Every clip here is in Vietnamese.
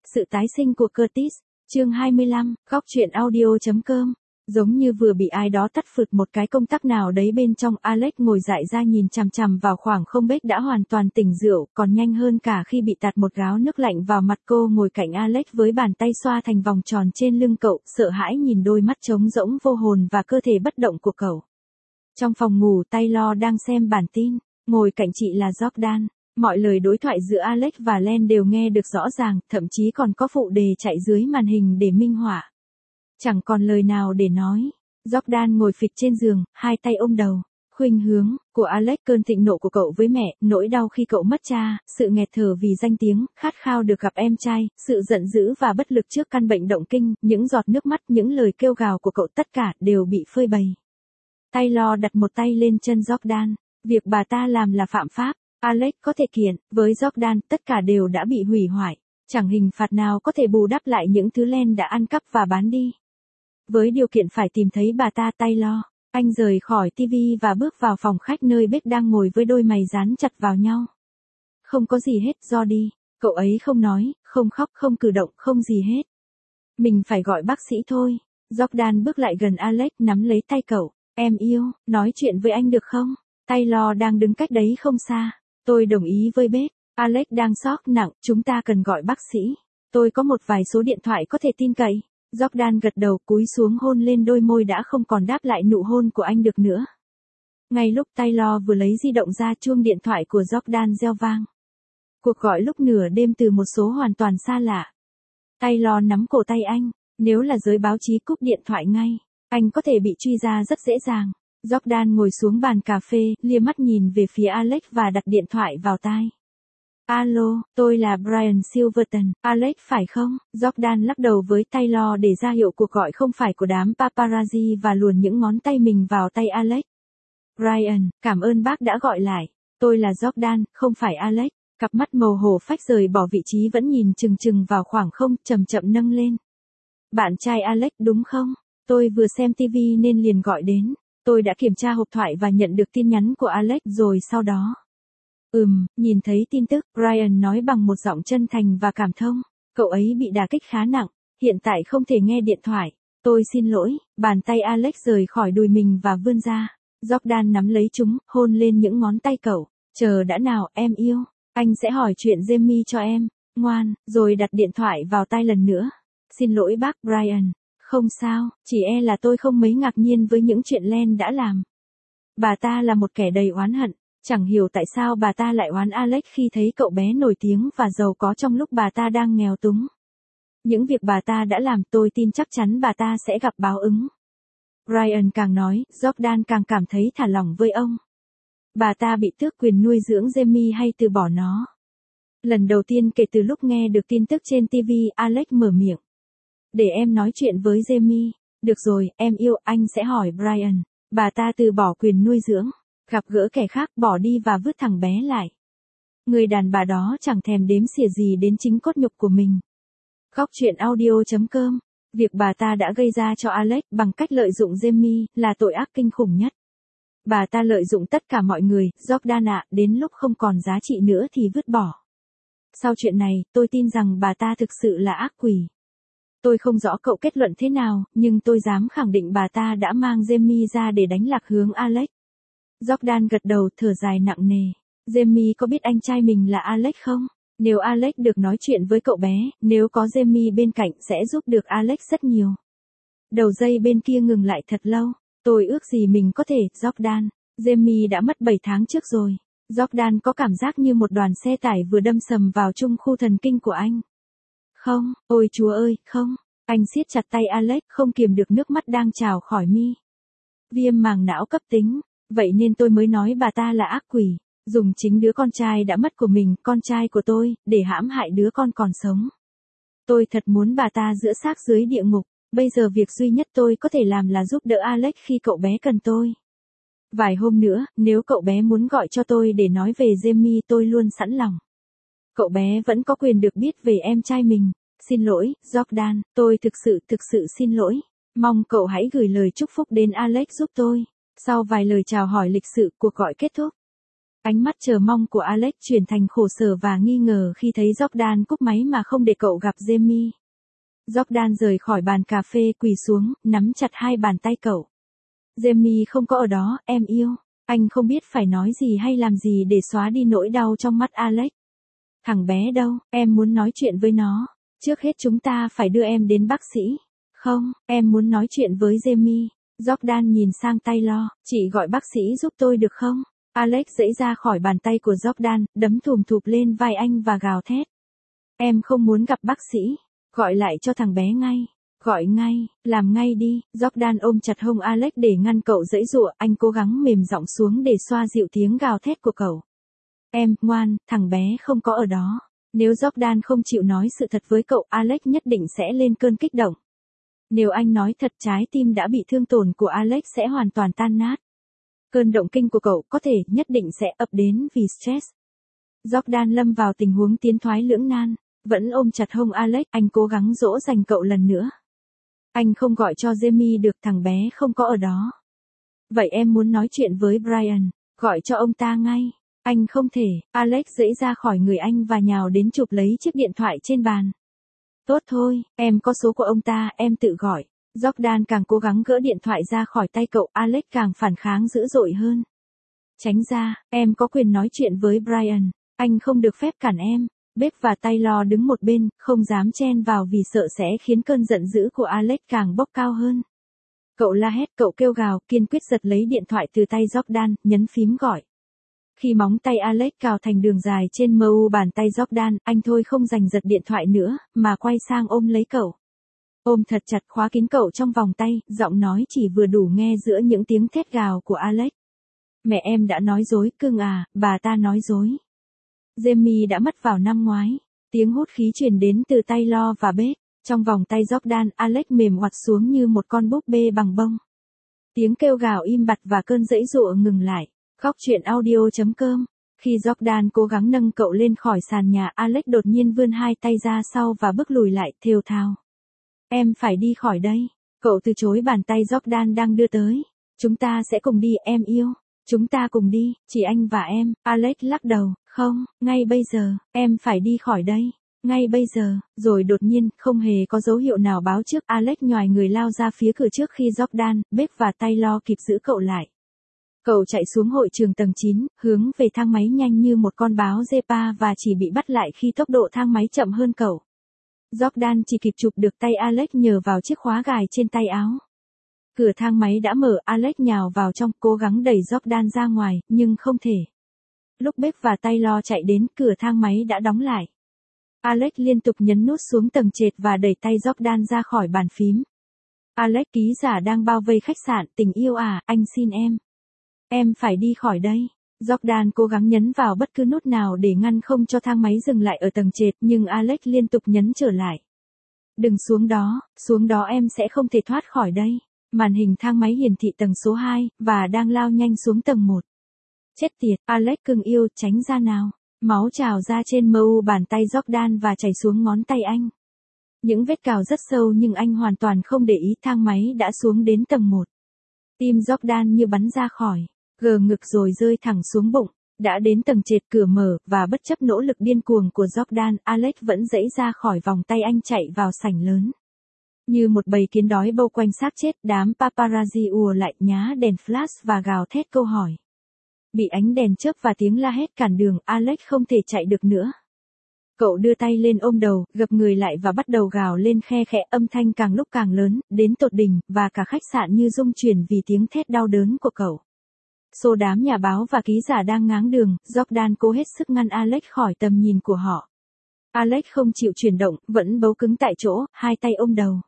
Sự tái sinh của Curtis, chương 25, góc truyện audio.com. Giống như vừa bị ai đó tắt phượt một cái công tắc nào đấy bên trong, Alex ngồi dại ra nhìn chằm chằm vào khoảng không. Beck đã hoàn toàn tỉnh rượu, còn nhanh hơn cả khi bị tạt một gáo nước lạnh vào mặt. Cô ngồi cạnh Alex với bàn tay xoa thành vòng tròn trên lưng cậu, sợ hãi nhìn đôi mắt trống rỗng vô hồn và cơ thể bất động của cậu. Trong phòng ngủ, Taylor đang xem bản tin, ngồi cạnh chị là Jordan. Mọi lời đối thoại giữa Alex và Len đều nghe được rõ ràng, thậm chí còn có phụ đề chạy dưới màn hình để minh họa. Chẳng còn lời nào để nói. Jordan ngồi phịch trên giường, hai tay ôm đầu. Khuynh hướng của Alex, cơn thịnh nộ của cậu với mẹ, nỗi đau khi cậu mất cha, sự nghẹt thở vì danh tiếng, khát khao được gặp em trai, sự giận dữ và bất lực trước căn bệnh động kinh, những giọt nước mắt, những lời kêu gào của cậu, tất cả đều bị phơi bày. Taylor đặt một tay lên chân Jordan. Việc bà ta làm là phạm pháp. Alex có thể kiện, với Jordan, tất cả đều đã bị hủy hoại. Chẳng hình phạt nào có thể bù đắp lại những thứ Len đã ăn cắp và bán đi. Với điều kiện phải tìm thấy bà ta, Taylor, anh rời khỏi TV và bước vào phòng khách nơi Beck đang ngồi với đôi mày dán chặt vào nhau. Không có gì hết, Jordy. Cậu ấy không nói, không khóc, không cử động, không gì hết. Mình phải gọi bác sĩ thôi. Jordan bước lại gần Alex, nắm lấy tay cậu. Em yêu, nói chuyện với anh được không? Taylor đang đứng cách đấy không xa. Tôi đồng ý với Beck. Alex đang sốc nặng, chúng ta cần gọi bác sĩ. Tôi có một vài số điện thoại có thể tin cậy. Jordan gật đầu, cúi xuống hôn lên đôi môi đã không còn đáp lại nụ hôn của anh được nữa. Ngay lúc Taylor vừa lấy di động ra, chuông điện thoại của Jordan reo vang. Cuộc gọi lúc nửa đêm từ một số hoàn toàn xa lạ. Taylor nắm cổ tay anh. Nếu là giới báo chí, cúp điện thoại ngay. Anh có thể bị truy ra rất dễ dàng. Jordan ngồi xuống bàn cà phê, lia mắt nhìn về phía Alex và đặt điện thoại vào tai. Alo, tôi là Brian Silverton. Alex phải không? Jordan lắc đầu với Taylor để ra hiệu cuộc gọi không phải của đám paparazzi và luồn những ngón tay mình vào tay Alex. Brian, cảm ơn bác đã gọi lại. Tôi là Jordan, không phải Alex. Cặp mắt màu hổ phách rời bỏ vị trí vẫn nhìn chừng chừng vào khoảng không, chậm chậm nâng lên. Bạn trai Alex đúng không? Tôi vừa xem TV nên liền gọi đến. Tôi đã kiểm tra hộp thoại và nhận được tin nhắn của Alex rồi sau đó. Nhìn thấy tin tức, Brian nói bằng một giọng chân thành và cảm thông. Cậu ấy bị đả kích khá nặng, hiện tại không thể nghe điện thoại. Tôi xin lỗi. Bàn tay Alex rời khỏi đùi mình và vươn ra. Jordan nắm lấy chúng, hôn lên những ngón tay cậu. Chờ đã nào, em yêu. Anh sẽ hỏi chuyện Jamie cho em. Ngoan, rồi đặt điện thoại vào tai lần nữa. Xin lỗi bác Brian. Không sao, chỉ là tôi không mấy ngạc nhiên với những chuyện Len đã làm. Bà ta là một kẻ đầy oán hận. Chẳng hiểu tại sao bà ta lại oán Alex khi thấy cậu bé nổi tiếng và giàu có trong lúc bà ta đang nghèo túng. Những việc bà ta đã làm, tôi tin chắc chắn bà ta sẽ gặp báo ứng. Brian càng nói, Jordan càng cảm thấy thả lỏng với ông. Bà ta bị tước quyền nuôi dưỡng Jamie hay từ bỏ nó? Lần đầu tiên kể từ lúc nghe được tin tức trên TV, Alex mở miệng. Để em nói chuyện với Jamie. Được rồi, em yêu, anh sẽ hỏi Brian. Bà ta từ bỏ quyền nuôi dưỡng, gặp gỡ kẻ khác, bỏ đi và vứt thằng bé lại. Người đàn bà đó chẳng thèm đếm xỉa gì đến chính cốt nhục của mình. Góc truyện audio.com. Việc bà ta đã gây ra cho Alex bằng cách lợi dụng Jamie là tội ác kinh khủng nhất. Bà ta lợi dụng tất cả mọi người, Jordan ạ, đến lúc không còn giá trị nữa thì vứt bỏ. Sau chuyện này, tôi tin rằng bà ta thực sự là ác quỷ. Tôi không rõ cậu kết luận thế nào, nhưng tôi dám khẳng định bà ta đã mang Jamie ra để đánh lạc hướng Alex. Jordan gật đầu, thở dài nặng nề. Jamie có biết anh trai mình là Alex không? Nếu Alex được nói chuyện với cậu bé, nếu có Jamie bên cạnh sẽ giúp được Alex rất nhiều. Đầu dây bên kia ngừng lại thật lâu. Tôi ước gì mình có thể, Jordan. Jamie đã mất 7 tháng trước rồi. Jordan có cảm giác như một đoàn xe tải vừa đâm sầm vào trung khu thần kinh của anh. Không, ôi chúa ơi, không. Anh siết chặt tay Alex, không kiềm được nước mắt đang trào khỏi mi. Viêm màng não cấp tính. Vậy nên tôi mới nói bà ta là ác quỷ. Dùng chính đứa con trai đã mất của mình, con trai của tôi, để hãm hại đứa con còn sống. Tôi thật muốn bà ta giữa xác dưới địa ngục. Bây giờ việc duy nhất tôi có thể làm là giúp đỡ Alex khi cậu bé cần tôi. Vài hôm nữa, nếu cậu bé muốn gọi cho tôi để nói về Jamie, tôi luôn sẵn lòng. Cậu bé vẫn có quyền được biết về em trai mình. Xin lỗi, Jordan, tôi thực sự xin lỗi. Mong cậu hãy gửi lời chúc phúc đến Alex giúp tôi. Sau vài lời chào hỏi lịch sự, cuộc gọi kết thúc. Ánh mắt chờ mong của Alex chuyển thành khổ sở và nghi ngờ khi thấy Jordan cúp máy mà không để cậu gặp Jamie. Jordan rời khỏi bàn cà phê quỳ xuống, nắm chặt hai bàn tay cậu. Jamie không có ở đó, em yêu. Anh không biết phải nói gì hay làm gì để xóa đi nỗi đau trong mắt Alex. Thằng bé đâu, em muốn nói chuyện với nó. Trước hết chúng ta phải đưa em đến bác sĩ. Không, em muốn nói chuyện với Jamie. Jordan nhìn sang Taylor, chị gọi bác sĩ giúp tôi được không? Alex giãy ra khỏi bàn tay của Jordan, đấm thùm thụp lên vai anh và gào thét. Em không muốn gặp bác sĩ. Gọi lại cho thằng bé ngay. Gọi ngay, làm ngay đi. Jordan ôm chặt hông Alex để ngăn cậu giãy giụa, anh cố gắng mềm giọng xuống để xoa dịu tiếng gào thét của cậu. Em, ngoan, thằng bé không có ở đó. Nếu Jordan không chịu nói sự thật với cậu, Alex nhất định sẽ lên cơn kích động. Nếu anh nói thật, trái tim đã bị thương tổn của Alex sẽ hoàn toàn tan nát. Cơn động kinh của cậu có thể nhất định sẽ ập đến vì stress. Jordan lâm vào tình huống tiến thoái lưỡng nan, vẫn ôm chặt hông Alex, anh cố gắng dỗ dành cậu lần nữa. Anh không gọi cho Jamie được, thằng bé không có ở đó. Vậy em muốn nói chuyện với Brian, gọi cho ông ta ngay. Anh không thể, Alex giãy ra khỏi người anh và nhào đến chụp lấy chiếc điện thoại trên bàn. Tốt thôi, em có số của ông ta, em tự gọi. Jordan càng cố gắng gỡ điện thoại ra khỏi tay cậu, Alex càng phản kháng dữ dội hơn. Tránh ra, em có quyền nói chuyện với Brian, anh không được phép cản em. Beck và Taylor đứng một bên, không dám chen vào vì sợ sẽ khiến cơn giận dữ của Alex càng bốc cao hơn. Cậu la hét, cậu kêu gào, kiên quyết giật lấy điện thoại từ tay Jordan, nhấn phím gọi. Khi móng tay Alex cào thành đường dài trên mu bàn tay Jordan, anh thôi không giành giật điện thoại nữa, mà quay sang ôm lấy cậu. Ôm thật chặt, khóa kín cậu trong vòng tay, giọng nói chỉ vừa đủ nghe giữa những tiếng thét gào của Alex. Mẹ em đã nói dối, cưng à, bà ta nói dối. Jamie đã mất vào năm ngoái. Tiếng hút khí truyền đến từ Taylor và Beck. Trong vòng tay Jordan, Alex mềm oặt xuống như một con búp bê bằng bông. Tiếng kêu gào im bặt và cơn giãy giụa ngừng lại. Góc truyện audio.com. Khi Jordan cố gắng nâng cậu lên khỏi sàn nhà, Alex đột nhiên vươn hai tay ra sau và bước lùi lại, thều thào. Em phải đi khỏi đây. Cậu từ chối bàn tay Jordan đang đưa tới. Chúng ta sẽ cùng đi, em yêu. Chúng ta cùng đi, chỉ anh và em. Alex lắc đầu. Không, ngay bây giờ, em phải đi khỏi đây. Ngay bây giờ, rồi đột nhiên, không hề có dấu hiệu nào báo trước, Alex nhoài người lao ra phía cửa trước khi Jordan, Beck và Taylor kịp giữ cậu lại. Cậu chạy xuống hội trường tầng 9, hướng về thang máy nhanh như một con báo Zepa và chỉ bị bắt lại khi tốc độ thang máy chậm hơn cậu. Jordan chỉ kịp chụp được tay Alex nhờ vào chiếc khóa gài trên tay áo. Cửa thang máy đã mở, Alex nhào vào trong, cố gắng đẩy Jordan ra ngoài, nhưng không thể. Lúc Beck và Taylor chạy đến, cửa thang máy đã đóng lại. Alex liên tục nhấn nút xuống tầng trệt và đẩy tay Jordan ra khỏi bàn phím. Alex, ký giả đang bao vây khách sạn, tình yêu à, anh xin em. Em phải đi khỏi đây. Jordan cố gắng nhấn vào bất cứ nút nào để ngăn không cho thang máy dừng lại ở tầng trệt, nhưng Alex liên tục nhấn trở lại. Đừng xuống đó em sẽ không thể thoát khỏi đây. Màn hình thang máy hiển thị tầng số 2, và đang lao nhanh xuống tầng 1. Chết tiệt, Alex cưng yêu, tránh ra nào. Máu trào ra trên mu bàn tay Jordan và chảy xuống ngón tay anh. Những vết cào rất sâu nhưng anh hoàn toàn không để ý, thang máy đã xuống đến tầng 1. Tim Jordan như bắn ra khỏi, gờ ngực rồi rơi thẳng xuống bụng. Đã đến tầng trệt, cửa mở, và bất chấp nỗ lực điên cuồng của Jordan, Alex vẫn giãy ra khỏi vòng tay anh, chạy vào sảnh lớn. Như một bầy kiến đói bao quanh xác chết, đám paparazzi ùa lại, nhá đèn flash và gào thét câu hỏi. Bị ánh đèn chớp và tiếng la hét cản đường, Alex không thể chạy được nữa. Cậu đưa tay lên ôm đầu, gập người lại và bắt đầu gào lên khe khẽ, âm thanh càng lúc càng lớn, đến tột đỉnh, và cả khách sạn như rung chuyển vì tiếng thét đau đớn của cậu. Số đám nhà báo và ký giả đang ngáng đường, Jordan cố hết sức ngăn Alex khỏi tầm nhìn của họ. Alex không chịu chuyển động, vẫn bấu cứng tại chỗ, hai tay ôm đầu.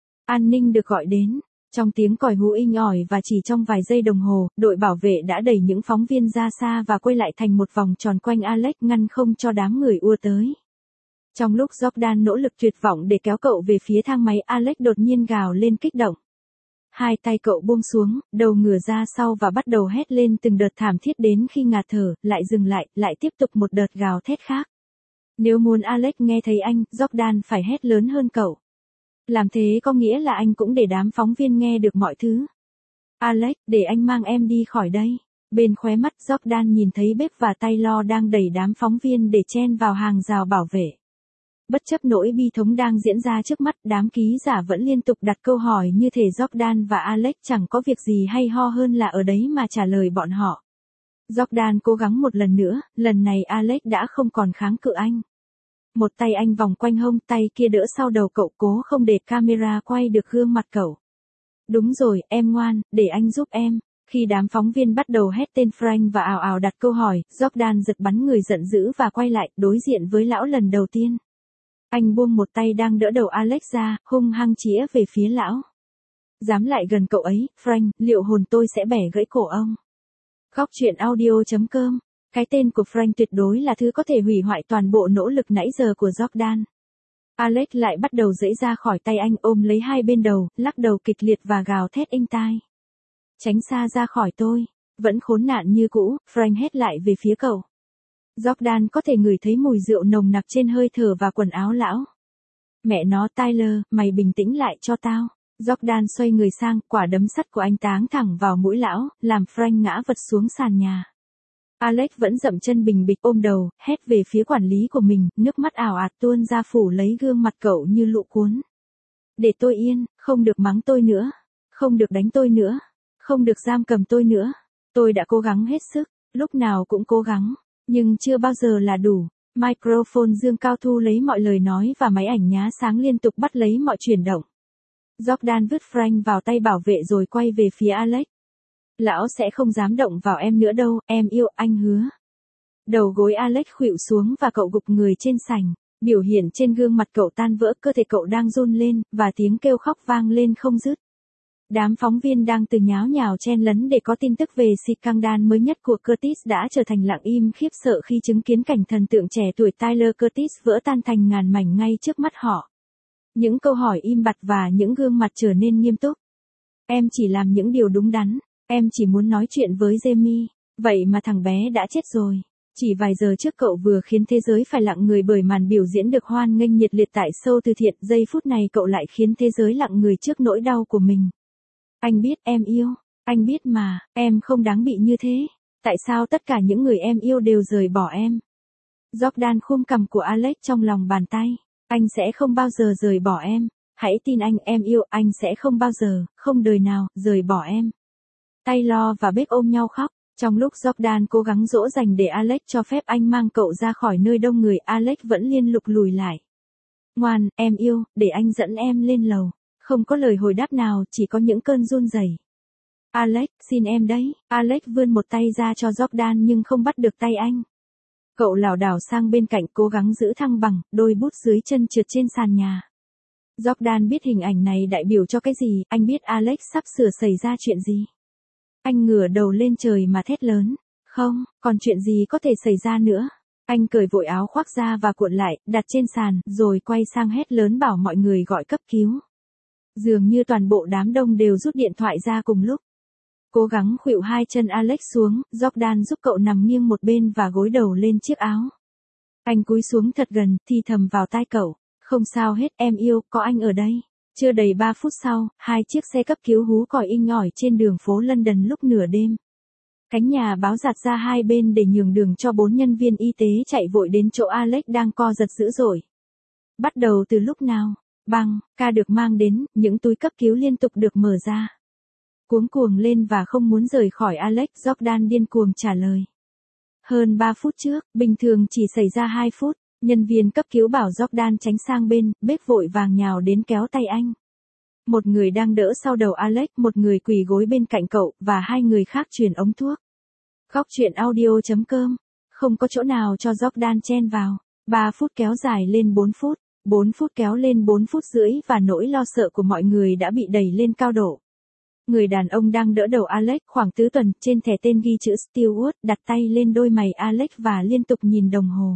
An ninh được gọi đến. Trong tiếng còi hú inh ỏi và chỉ trong vài giây đồng hồ, đội bảo vệ đã đẩy những phóng viên ra xa và quay lại thành một vòng tròn quanh Alex, ngăn không cho đám người ùa tới. Trong lúc Jordan nỗ lực tuyệt vọng để kéo cậu về phía thang máy, Alex đột nhiên gào lên kích động. Hai tay cậu buông xuống, đầu ngửa ra sau và bắt đầu hét lên từng đợt thảm thiết đến khi ngạt thở, lại dừng lại tiếp tục một đợt gào thét khác. Nếu muốn Alex nghe thấy anh, Jordan phải hét lớn hơn cậu. Làm thế có nghĩa là anh cũng để đám phóng viên nghe được mọi thứ. Alex, để anh mang em đi khỏi đây. Bên khóe mắt Jordan nhìn thấy bếp và Taylor đang đẩy đám phóng viên để chen vào hàng rào bảo vệ. Bất chấp nỗi bi thống đang diễn ra trước mắt, đám ký giả vẫn liên tục đặt câu hỏi như thể Jordan và Alex chẳng có việc gì hay ho hơn là ở đấy mà trả lời bọn họ. Jordan cố gắng một lần nữa, lần này Alex đã không còn kháng cự anh. Một tay anh vòng quanh hông, tay kia đỡ sau đầu cậu, cố không để camera quay được gương mặt cậu. Đúng rồi, em ngoan, để anh giúp em. Khi đám phóng viên bắt đầu hét tên Frank và ào ào đặt câu hỏi, Jordan giật bắn người giận dữ và quay lại, đối diện với lão lần đầu tiên. Anh buông một tay đang đỡ đầu Alex ra, hung hăng chĩa về phía lão. Dám lại gần cậu ấy, Frank, liệu hồn tôi sẽ bẻ gãy cổ ông. Góc truyện audio.com. Cái tên của Frank tuyệt đối là thứ có thể hủy hoại toàn bộ nỗ lực nãy giờ của Jordan. Alex lại bắt đầu giãy ra khỏi tay anh, ôm lấy hai bên đầu, lắc đầu kịch liệt và gào thét inh tai. Tránh xa ra khỏi tôi. Vẫn khốn nạn như cũ, Frank hét lại về phía cậu. Jordan có thể ngửi thấy mùi rượu nồng nặc trên hơi thở và quần áo lão. Mẹ nó Tyler, mày bình tĩnh lại cho tao. Jordan xoay người sang, quả đấm sắt của anh táng thẳng vào mũi lão, làm Frank ngã vật xuống sàn nhà. Alex vẫn dậm chân bình bịch ôm đầu, hét về phía quản lý của mình, nước mắt ảo ạt tuôn ra phủ lấy gương mặt cậu như lũ cuốn. Để tôi yên, không được mắng tôi nữa. Không được đánh tôi nữa. Không được giam cầm tôi nữa. Tôi đã cố gắng hết sức, lúc nào cũng cố gắng, nhưng chưa bao giờ là đủ. Microphone dương cao thu lấy mọi lời nói và máy ảnh nhá sáng liên tục bắt lấy mọi chuyển động. Jordan vứt Frank vào tay bảo vệ rồi quay về phía Alex. Lão sẽ không dám động vào em nữa đâu, em yêu, anh hứa. Đầu gối Alex khuỵu xuống và cậu gục người trên sành. Biểu hiện trên gương mặt cậu tan vỡ, cơ thể cậu đang run lên, và tiếng kêu khóc vang lên không dứt. Đám phóng viên đang từ nháo nhào chen lấn để có tin tức về scandal mới nhất của Curtis đã trở thành lặng im khiếp sợ khi chứng kiến cảnh thần tượng trẻ tuổi Tyler Curtis vỡ tan thành ngàn mảnh ngay trước mắt họ. Những câu hỏi im bặt và những gương mặt trở nên nghiêm túc. Em chỉ làm những điều đúng đắn, em chỉ muốn nói chuyện với Jamie, vậy mà thằng bé đã chết rồi. Chỉ vài giờ trước cậu vừa khiến thế giới phải lặng người bởi màn biểu diễn được hoan nghênh nhiệt liệt tại show từ thiện, giây phút này cậu lại khiến thế giới lặng người trước nỗi đau của mình. Anh biết em yêu, anh biết mà, em không đáng bị như thế. Tại sao tất cả những người em yêu đều rời bỏ em? Jordan khum cằm của Alex trong lòng bàn tay. Anh sẽ không bao giờ rời bỏ em. Hãy tin anh, em yêu, anh sẽ không bao giờ, không đời nào, rời bỏ em. Taylor và Beth ôm nhau khóc. Trong lúc Jordan cố gắng dỗ dành để Alex cho phép anh mang cậu ra khỏi nơi đông người, Alex vẫn liên tục lùi lại. Ngoan, em yêu, để anh dẫn em lên lầu. Không có lời hồi đáp nào, chỉ có những cơn run rẩy. Alex, xin em đấy. Alex vươn một tay ra cho Jordan nhưng không bắt được tay anh. Cậu lảo đảo sang bên cạnh cố gắng giữ thăng bằng, đôi bút dưới chân trượt trên sàn nhà. Jordan biết hình ảnh này đại biểu cho cái gì, anh biết Alex sắp sửa xảy ra chuyện gì. Anh ngửa đầu lên trời mà thét lớn. Không, còn chuyện gì có thể xảy ra nữa. Anh cởi vội áo khoác ra và cuộn lại, đặt trên sàn, rồi quay sang hét lớn bảo mọi người gọi cấp cứu. Dường như toàn bộ đám đông đều rút điện thoại ra cùng lúc. Cố gắng khuỵu hai chân Alex xuống, Jordan giúp cậu nằm nghiêng một bên và gối đầu lên chiếc áo. Anh cúi xuống thật gần, thì thầm vào tai cậu. Không sao hết, em yêu, có anh ở đây. Chưa đầy 3 phút sau, hai chiếc xe cấp cứu hú còi inh ỏi trên đường phố London lúc nửa đêm. Cánh nhà báo giạt ra hai bên để nhường đường cho 4 nhân viên y tế chạy vội đến chỗ Alex đang co giật dữ dội. Bắt đầu từ lúc nào? Băng, ca được mang đến, những túi cấp cứu liên tục được mở ra. Cuống cuồng lên và không muốn rời khỏi Alex, Jordan điên cuồng trả lời. Hơn 3 phút trước, bình thường chỉ xảy ra 2 phút, nhân viên cấp cứu bảo Jordan tránh sang bên, Beth vội vàng nhào đến kéo tay anh. Một người đang đỡ sau đầu Alex, một người quỳ gối bên cạnh cậu, và 2 người khác truyền ống thuốc. Góc truyện audio.com. Không có chỗ nào cho Jordan chen vào. 3 phút kéo dài lên 4 phút. 4 phút kéo lên 4 phút rưỡi và nỗi lo sợ của mọi người đã bị đẩy lên cao độ. Người đàn ông đang đỡ đầu Alex khoảng tứ tuần, trên thẻ tên ghi chữ Stewart, đặt tay lên đôi mày Alex và liên tục nhìn đồng hồ.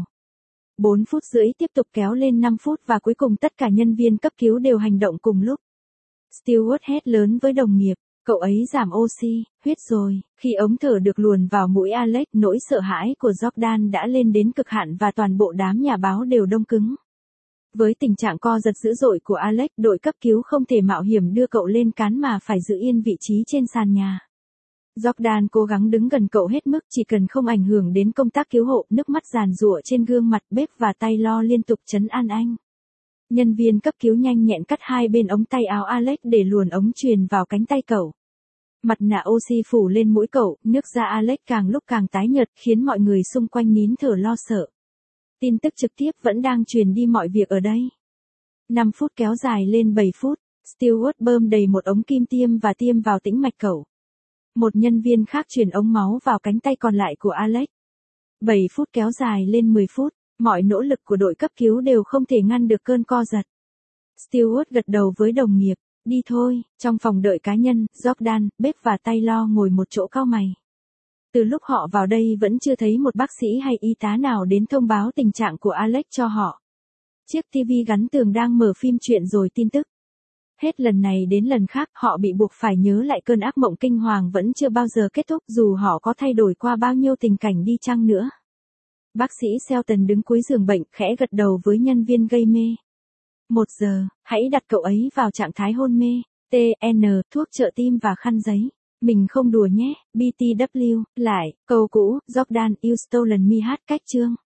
4 phút rưỡi tiếp tục kéo lên 5 phút và cuối cùng tất cả nhân viên cấp cứu đều hành động cùng lúc. Stewart hét lớn với đồng nghiệp, cậu ấy giảm oxy, huyết rồi. Khi ống thở được luồn vào mũi Alex, nỗi sợ hãi của Jordan đã lên đến cực hạn và toàn bộ đám nhà báo đều đông cứng. Với tình trạng co giật dữ dội của Alex, đội cấp cứu không thể mạo hiểm đưa cậu lên cán mà phải giữ yên vị trí trên sàn nhà. Jordan cố gắng đứng gần cậu hết mức chỉ cần không ảnh hưởng đến công tác cứu hộ, nước mắt giàn giụa trên gương mặt, Beck và Taylor liên tục trấn an anh. Nhân viên cấp cứu nhanh nhẹn cắt hai bên ống tay áo Alex để luồn ống truyền vào cánh tay cậu. Mặt nạ oxy phủ lên mũi cậu, nước da Alex càng lúc càng tái nhợt khiến mọi người xung quanh nín thở lo sợ. Tin tức trực tiếp vẫn đang truyền đi mọi việc ở đây. 5 phút kéo dài lên 7 phút, Stewart bơm đầy một ống kim tiêm và tiêm vào tĩnh mạch cậu. Một nhân viên khác truyền ống máu vào cánh tay còn lại của Alex. 7 phút kéo dài lên 10 phút, mọi nỗ lực của đội cấp cứu đều không thể ngăn được cơn co giật. Stewart gật đầu với đồng nghiệp, đi thôi. Trong phòng đợi cá nhân, Jordan, Beck và Taylor ngồi một chỗ cau mày. Từ lúc họ vào đây vẫn chưa thấy một bác sĩ hay y tá nào đến thông báo tình trạng của Alex cho họ. Chiếc TV gắn tường đang mở phim truyện rồi tin tức. Hết lần này đến lần khác họ bị buộc phải nhớ lại cơn ác mộng kinh hoàng vẫn chưa bao giờ kết thúc dù họ có thay đổi qua bao nhiêu tình cảnh đi chăng nữa. Bác sĩ Shelton đứng cuối giường bệnh khẽ gật đầu với nhân viên gây mê. 1 giờ, hãy đặt cậu ấy vào trạng thái hôn mê. TN, thuốc trợ tim và khăn giấy. Mình không đùa nhé. BTW, lại, câu cũ, Jordan, You Stolen Me hát cách chương.